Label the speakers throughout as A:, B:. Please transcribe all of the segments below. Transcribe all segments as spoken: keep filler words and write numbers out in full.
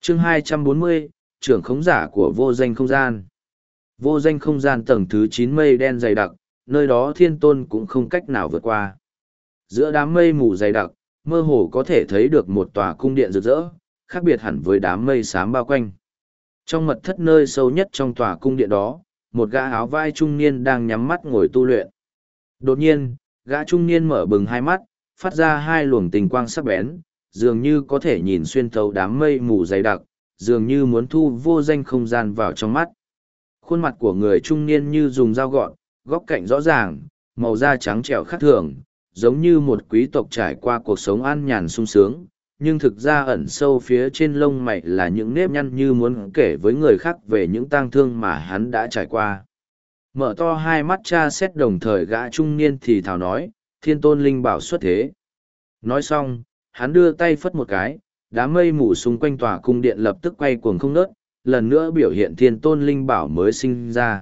A: Chương hai trăm bốn mươi, trưởng khống giả của vô danh không gian. Vô danh không gian tầng thứ chín mây đen dày đặc, nơi đó thiên tôn cũng không cách nào vượt qua. Giữa đám mây mù dày đặc, mơ hồ có thể thấy được một tòa cung điện rực rỡ, khác biệt hẳn với đám mây xám bao quanh. Trong mật thất nơi sâu nhất trong tòa cung điện đó, một gã áo vai trung niên đang nhắm mắt ngồi tu luyện. Đột nhiên, gã trung niên mở bừng hai mắt, phát ra hai luồng tình quang sắc bén, dường như có thể nhìn xuyên thấu đám mây mù dày đặc, dường như muốn thu vô danh không gian vào trong mắt. Khuôn mặt của người trung niên như dùng dao gọt, góc cạnh rõ ràng, màu da trắng trẻo khác thường, giống như một quý tộc trải qua cuộc sống an nhàn sung sướng, nhưng thực ra ẩn sâu phía trên lông mày là những nếp nhăn như muốn kể với người khác về những tang thương mà hắn đã trải qua. Mở to hai mắt tra xét đồng thời gã trung niên thì thào nói, thiên tôn linh bảo xuất thế. Nói xong, hắn đưa tay phất một cái, đám mây mù xung quanh tòa cung điện lập tức quay cuồng không ngớt, lần nữa biểu hiện thiên tôn linh bảo mới sinh ra.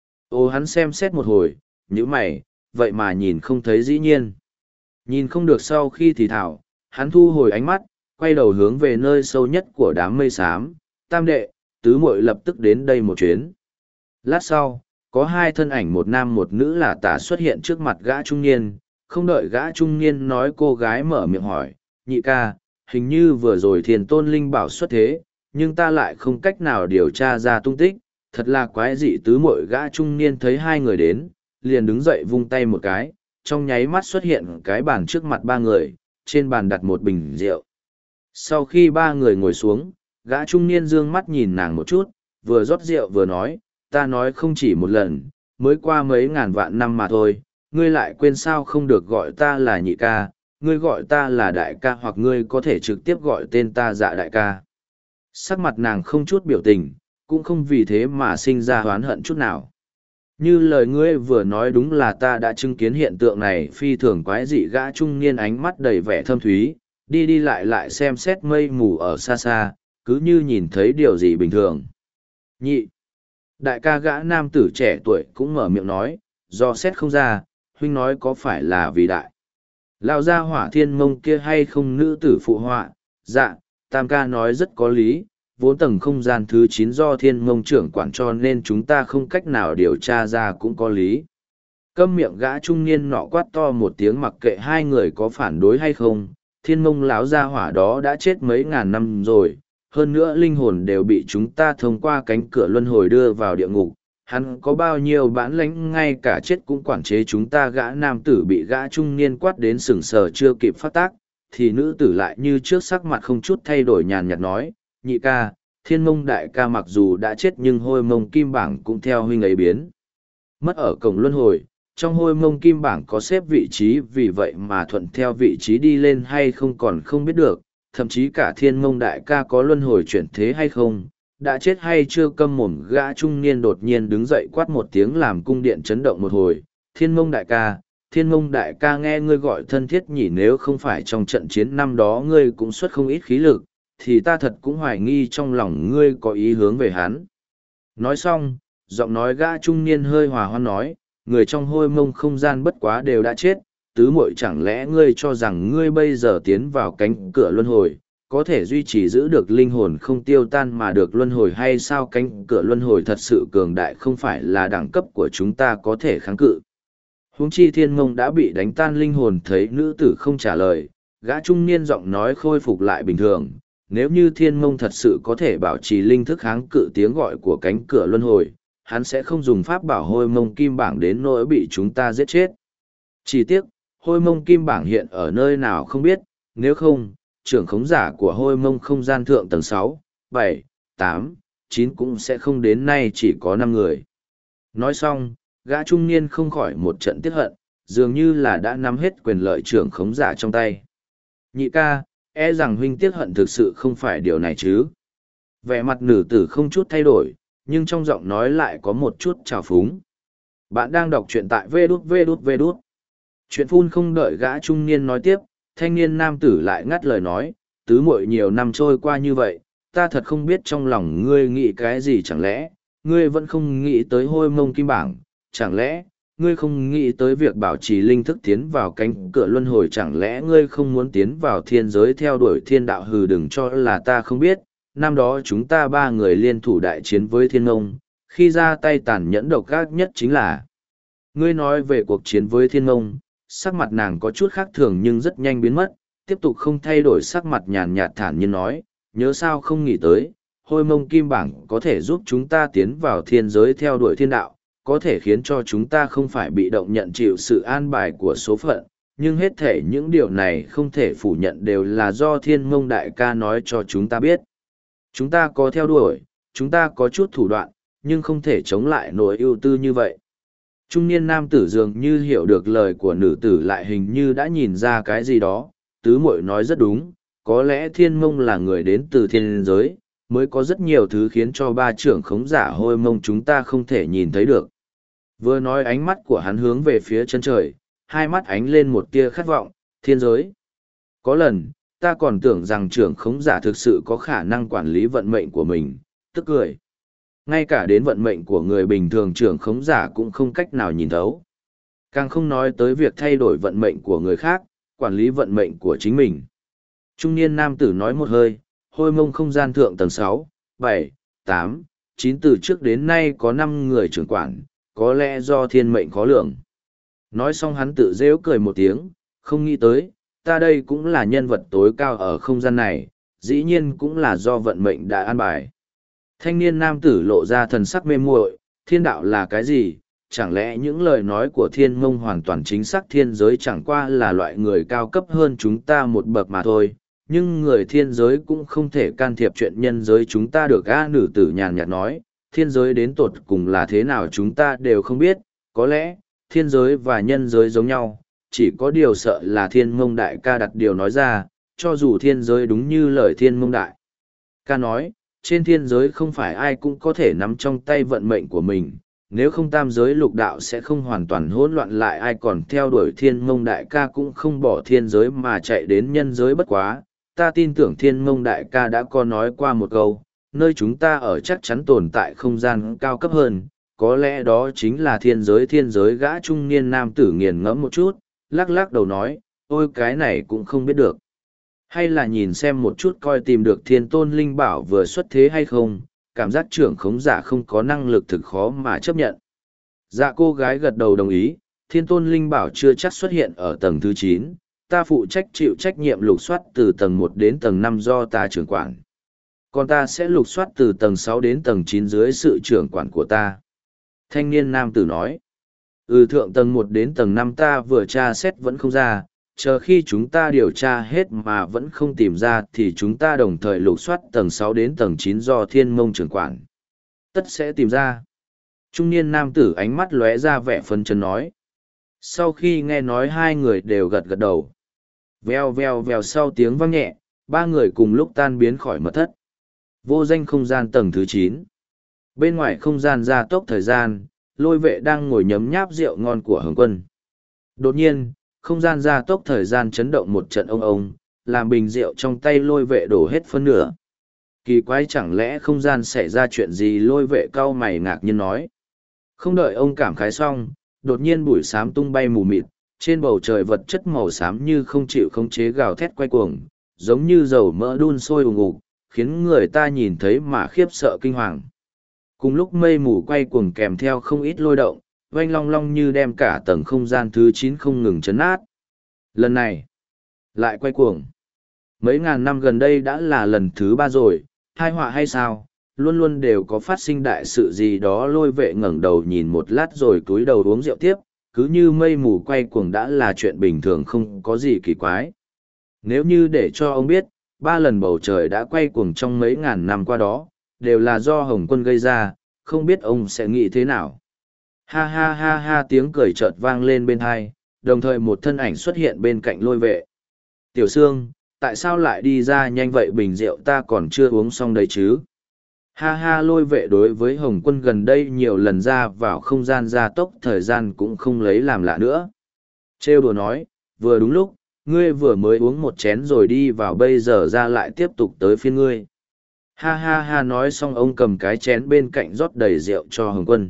A: Ô hắn xem xét một hồi, nhíu mày, vậy mà nhìn không thấy dĩ nhiên. Nhìn không được sau khi thì thảo, hắn thu hồi ánh mắt, quay đầu hướng về nơi sâu nhất của đám mây xám, tam đệ, tứ muội lập tức đến đây một chuyến. Lát sau, có hai thân ảnh một nam một nữ lả tả xuất hiện trước mặt gã trung niên, không đợi gã trung niên nói cô gái mở miệng hỏi, nhị ca, hình như vừa rồi thiền tôn linh bảo xuất thế, nhưng ta lại không cách nào điều tra ra tung tích, thật là quái dị. Tứ muội gã trung niên thấy hai người đến, liền đứng dậy vung tay một cái, trong nháy mắt xuất hiện cái bàn trước mặt ba người, trên bàn đặt một bình rượu. Sau khi ba người ngồi xuống, gã trung niên dương mắt nhìn nàng một chút, vừa rót rượu vừa nói, ta nói không chỉ một lần, mới qua mấy ngàn vạn năm mà thôi, ngươi lại quên sao không được gọi ta là nhị ca, ngươi gọi ta là đại ca hoặc ngươi có thể trực tiếp gọi tên ta dạ đại ca. Sắc mặt nàng không chút biểu tình, cũng không vì thế mà sinh ra oán hận chút nào. Như lời ngươi vừa nói đúng là ta đã chứng kiến hiện tượng này phi thường quái dị. Gã trung niên ánh mắt đầy vẻ thâm thúy, đi đi lại lại xem xét mây mù ở xa xa, cứ như nhìn thấy điều gì bình thường. Nhị. Đại ca gã nam tử trẻ tuổi cũng mở miệng nói, do xét không ra, huynh nói có phải là vì đại lao ra hỏa thiên mông kia hay không? Nữ tử phụ họa, dạ, tam ca nói rất có lý, vốn tầng không gian thứ chín do thiên mông trưởng quản cho nên chúng ta không cách nào điều tra ra cũng có lý. Câm miệng. Gã trung niên nọ quát to một tiếng mặc kệ hai người có phản đối hay không, thiên mông lão gia hỏa đó đã chết mấy ngàn năm rồi, hơn nữa linh hồn đều bị chúng ta thông qua cánh cửa luân hồi đưa vào địa ngục. Hắn có bao nhiêu bản lãnh ngay cả chết cũng quản chế chúng ta. Gã nam tử bị gã trung niên quát đến sừng sờ chưa kịp phát tác, thì nữ tử lại như trước sắc mặt không chút thay đổi nhàn nhạt nói, nhị ca, thiên mông đại ca mặc dù đã chết nhưng hôi mông kim bảng cũng theo huynh ấy biến mất ở cổng luân hồi. Trong hôi mông kim bảng có xếp vị trí, vì vậy mà thuận theo vị trí đi lên hay không còn không biết được, thậm chí cả thiên mông đại ca có luân hồi chuyển thế hay không, đã chết hay chưa. Câm mồm. Gã trung niên đột nhiên đứng dậy quát một tiếng làm cung điện chấn động một hồi, thiên mông đại ca, thiên mông đại ca nghe ngươi gọi thân thiết nhỉ, nếu không phải trong trận chiến năm đó ngươi cũng xuất không ít khí lực, thì ta thật cũng hoài nghi trong lòng ngươi có ý hướng về hắn. Nói xong, giọng nói gã trung niên hơi hòa hoan nói, người trong hôi mông không gian bất quá đều đã chết, tứ muội chẳng lẽ ngươi cho rằng ngươi bây giờ tiến vào cánh cửa luân hồi, có thể duy trì giữ được linh hồn không tiêu tan mà được luân hồi hay sao? Cánh cửa luân hồi thật sự cường đại, không phải là đẳng cấp của chúng ta có thể kháng cự. Huống chi thiên mông đã bị đánh tan linh hồn. Thấy nữ tử không trả lời, gã trung niên giọng nói khôi phục lại bình thường, nếu như thiên mông thật sự có thể bảo trì linh thức kháng cự tiếng gọi của cánh cửa luân hồi, hắn sẽ không dùng pháp bảo hôi mông kim bảng đến nỗi bị chúng ta giết chết. Chỉ tiếc, hôi mông kim bảng hiện ở nơi nào không biết, nếu không, trưởng khống giả của hôi mông không gian thượng tầng sáu, bảy, tám, chín cũng sẽ không đến nay chỉ có năm người. Nói xong, gã trung niên không khỏi một trận tiếc hận, dường như là đã nắm hết quyền lợi trưởng khống giả trong tay. Nhị ca, e rằng huynh tiếc hận thực sự không phải điều này chứ. Vẻ mặt nữ tử không chút thay đổi, nhưng trong giọng nói lại có một chút trào phúng. Bạn đang đọc truyện tại vê đút vê đút vê đút. Chuyện phun không đợi gã trung niên nói tiếp, thanh niên nam tử lại ngắt lời nói, tứ muội nhiều năm trôi qua như vậy, ta thật không biết trong lòng ngươi nghĩ cái gì. Chẳng lẽ, ngươi vẫn không nghĩ tới hôi mông kim bảng? Chẳng lẽ, ngươi không nghĩ tới việc bảo trì linh thức tiến vào cánh cửa luân hồi? Chẳng lẽ ngươi không muốn tiến vào thiên giới theo đuổi thiên đạo? Hừ, đừng cho là ta không biết, năm đó chúng ta ba người liên thủ đại chiến với thiên ngông, khi ra tay tàn nhẫn độc ác nhất chính là. Ngươi nói về cuộc chiến với thiên ngông, sắc mặt nàng có chút khác thường nhưng rất nhanh biến mất, tiếp tục không thay đổi sắc mặt nhàn nhạt thản nhiên nói, nhớ sao không nghĩ tới, hôi mông kim bảng có thể giúp chúng ta tiến vào thiên giới theo đuổi thiên đạo, có thể khiến cho chúng ta không phải bị động nhận chịu sự an bài của số phận, nhưng hết thể những điều này không thể phủ nhận đều là do thiên mông đại ca nói cho chúng ta biết. Chúng ta có theo đuổi, chúng ta có chút thủ đoạn, nhưng không thể chống lại nỗi ưu tư như vậy. Trung niên nam tử dường như hiểu được lời của nữ tử lại hình như đã nhìn ra cái gì đó, tứ muội nói rất đúng, có lẽ thiên mông là người đến từ thiên giới, mới có rất nhiều thứ khiến cho ba trưởng khống giả hôi mông chúng ta không thể nhìn thấy được. Vừa nói ánh mắt của hắn hướng về phía chân trời, hai mắt ánh lên một tia khát vọng, thiên giới. Có lần, ta còn tưởng rằng trưởng khống giả thực sự có khả năng quản lý vận mệnh của mình, tức cười. Ngay cả đến vận mệnh của người bình thường trưởng khống giả cũng không cách nào nhìn thấu. Càng không nói tới việc thay đổi vận mệnh của người khác, quản lý vận mệnh của chính mình. Trung niên nam tử nói một hơi, hôi mông không gian thượng tầng sáu, bảy, tám, chín từ trước đến nay có năm người trưởng quản, có lẽ do thiên mệnh khó lường. Nói xong hắn tự rêu cười một tiếng, không nghĩ tới, ta đây cũng là nhân vật tối cao ở không gian này, dĩ nhiên cũng là do vận mệnh đã an bài. Thanh niên nam tử lộ ra thần sắc mê muội, thiên đạo là cái gì? Chẳng lẽ những lời nói của thiên mông hoàn toàn chính xác, thiên giới chẳng qua là loại người cao cấp hơn chúng ta một bậc mà thôi, nhưng người thiên giới cũng không thể can thiệp chuyện nhân giới chúng ta được. A nữ tử nhàn nhạt nói, thiên giới đến tột cùng là thế nào chúng ta đều không biết, có lẽ, thiên giới và nhân giới giống nhau, chỉ có điều sợ là thiên mông đại ca đặt điều nói ra, cho dù thiên giới đúng như lời thiên mông đại ca nói, trên thiên giới không phải ai cũng có thể nắm trong tay vận mệnh của mình, nếu không tam giới lục đạo sẽ không hoàn toàn hỗn loạn, lại ai còn theo đuổi thiên mông đại ca cũng không bỏ thiên giới mà chạy đến nhân giới. Bất quá, ta tin tưởng thiên mông đại ca đã có nói qua một câu, nơi chúng ta ở chắc chắn tồn tại không gian cao cấp hơn, có lẽ đó chính là thiên giới. Thiên giới gã trung niên nam tử nghiền ngẫm một chút, lắc lắc đầu nói, ôi cái này cũng không biết được. Hay là nhìn xem một chút coi tìm được thiên tôn linh bảo vừa xuất thế hay không, cảm giác trưởng khống giả không có năng lực thực khó mà chấp nhận. Dạ cô gái gật đầu đồng ý, thiên tôn linh bảo chưa chắc xuất hiện ở tầng thứ chín, ta phụ trách chịu trách nhiệm lục soát từ tầng một đến tầng năm do ta trưởng quản. Còn ta sẽ lục soát từ tầng sáu đến tầng chín dưới sự trưởng quản của ta. Thanh niên nam tử nói, ừ thượng tầng một đến tầng năm ta vừa tra xét vẫn không ra, chờ khi chúng ta điều tra hết mà vẫn không tìm ra thì chúng ta đồng thời lục soát tầng sáu đến tầng chín do thiên mông trưởng quản. Tất sẽ tìm ra. Trung niên nam tử ánh mắt lóe ra vẻ phấn chấn nói. Sau khi nghe nói hai người đều gật gật đầu. Vèo vèo vèo sau tiếng vang nhẹ, ba người cùng lúc tan biến khỏi mật thất. Vô danh không gian tầng thứ chín. Bên ngoài không gian gia tốc thời gian, lôi vệ đang ngồi nhấm nháp rượu ngon của Hồng Quân. Đột nhiên, không gian gia tốc thời gian chấn động một trận ông ông, làm bình rượu trong tay lôi vệ đổ hết phân nửa. Kỳ quái, chẳng lẽ không gian xảy ra chuyện gì? Lôi vệ cau mày ngạc nhiên nói. Không đợi ông cảm khái xong, đột nhiên bụi xám tung bay mù mịt, trên bầu trời vật chất màu xám như không chịu khống chế gào thét quay cuồng, giống như dầu mỡ đun sôi ùng ục, khiến người ta nhìn thấy mà khiếp sợ kinh hoàng. Cùng lúc mây mù quay cuồng kèm theo không ít lôi động, oanh long long như đem cả tầng không gian thứ chín không ngừng chấn nát. Lần này, lại quay cuồng. Mấy ngàn năm gần đây đã là lần thứ ba rồi, tai họa hay sao, luôn luôn đều có phát sinh đại sự gì đó. Lôi vệ ngẩng đầu nhìn một lát rồi cúi đầu uống rượu tiếp, cứ như mây mù quay cuồng đã là chuyện bình thường không có gì kỳ quái. Nếu như để cho ông biết, ba lần bầu trời đã quay cuồng trong mấy ngàn năm qua đó, đều là do Hồng Quân gây ra, không biết ông sẽ nghĩ thế nào. Ha ha ha ha, tiếng cười chợt vang lên bên hai, đồng thời một thân ảnh xuất hiện bên cạnh lôi vệ. Tiểu Sương, tại sao lại đi ra nhanh vậy? Bình rượu ta còn chưa uống xong đấy chứ. Ha ha, lôi vệ đối với Hồng Quân gần đây nhiều lần ra vào không gian gia tốc thời gian cũng không lấy làm lạ nữa. Trêu đùa nói, vừa đúng lúc, ngươi vừa mới uống một chén rồi đi vào, bây giờ ra lại tiếp tục tới phiên ngươi. Ha ha ha, nói xong ông cầm cái chén bên cạnh rót đầy rượu cho Hồng Quân.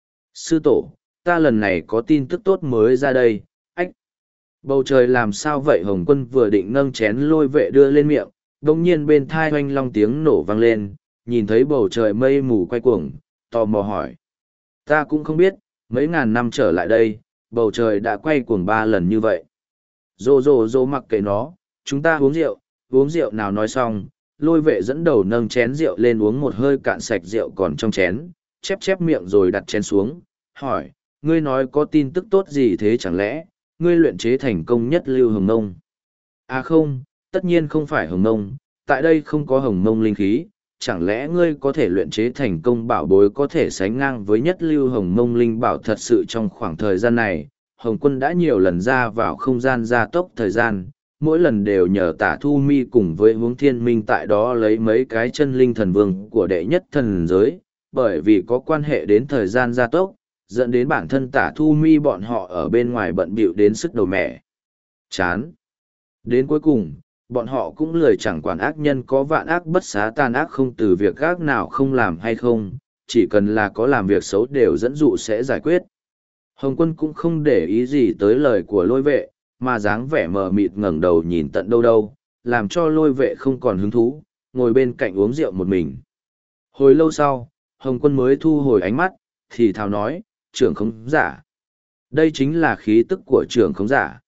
A: Sư tổ, ta lần này có tin tức tốt mới ra đây. Ách! Bầu trời làm sao vậy? Hồng Quân vừa định nâng chén lôi vệ đưa lên miệng, Đông nhiên bên thai oanh long tiếng nổ vang lên, nhìn thấy bầu trời mây mù quay cuồng, tò mò hỏi. Ta cũng không biết, mấy ngàn năm trở lại đây, bầu trời đã quay cuồng ba lần như vậy. Rô rô rô mặc kệ nó, chúng ta uống rượu, uống rượu nào nói xong, lôi vệ dẫn đầu nâng chén rượu lên uống một hơi cạn sạch rượu còn trong chén, chép chép miệng rồi đặt chén xuống, hỏi, ngươi nói có tin tức tốt gì thế chẳng lẽ, ngươi luyện chế thành công nhất lưu hồng nông? À không, tất nhiên không phải hồng nông, tại đây không có hồng nông linh khí, chẳng lẽ ngươi có thể luyện chế thành công bảo bối có thể sánh ngang với nhất lưu hồng mông linh bảo? Thật sự trong khoảng thời gian này, Hồng Quân đã nhiều lần ra vào không gian gia tốc thời gian, mỗi lần đều nhờ tả thu mi cùng với hướng thiên minh tại đó lấy mấy cái chân linh thần vương của đệ nhất thần giới, bởi vì có quan hệ đến thời gian gia tốc, dẫn đến bản thân tả thu mi bọn họ ở bên ngoài bận bịu đến sức đầu mẻ. Chán. Đến cuối cùng, bọn họ cũng lười chẳng quản ác nhân có vạn ác bất xá tàn ác không từ việc ác nào không làm hay không, chỉ cần là có làm việc xấu đều dẫn dụ sẽ giải quyết. Hồng Quân cũng không để ý gì tới lời của lôi vệ, mà dáng vẻ mờ mịt ngẩng đầu nhìn tận đâu đâu, làm cho lôi vệ không còn hứng thú, ngồi bên cạnh uống rượu một mình. Hồi lâu sau, Hồng Quân mới thu hồi ánh mắt, thì thào nói, trưởng khống giả. Đây chính là khí tức của trưởng khống giả.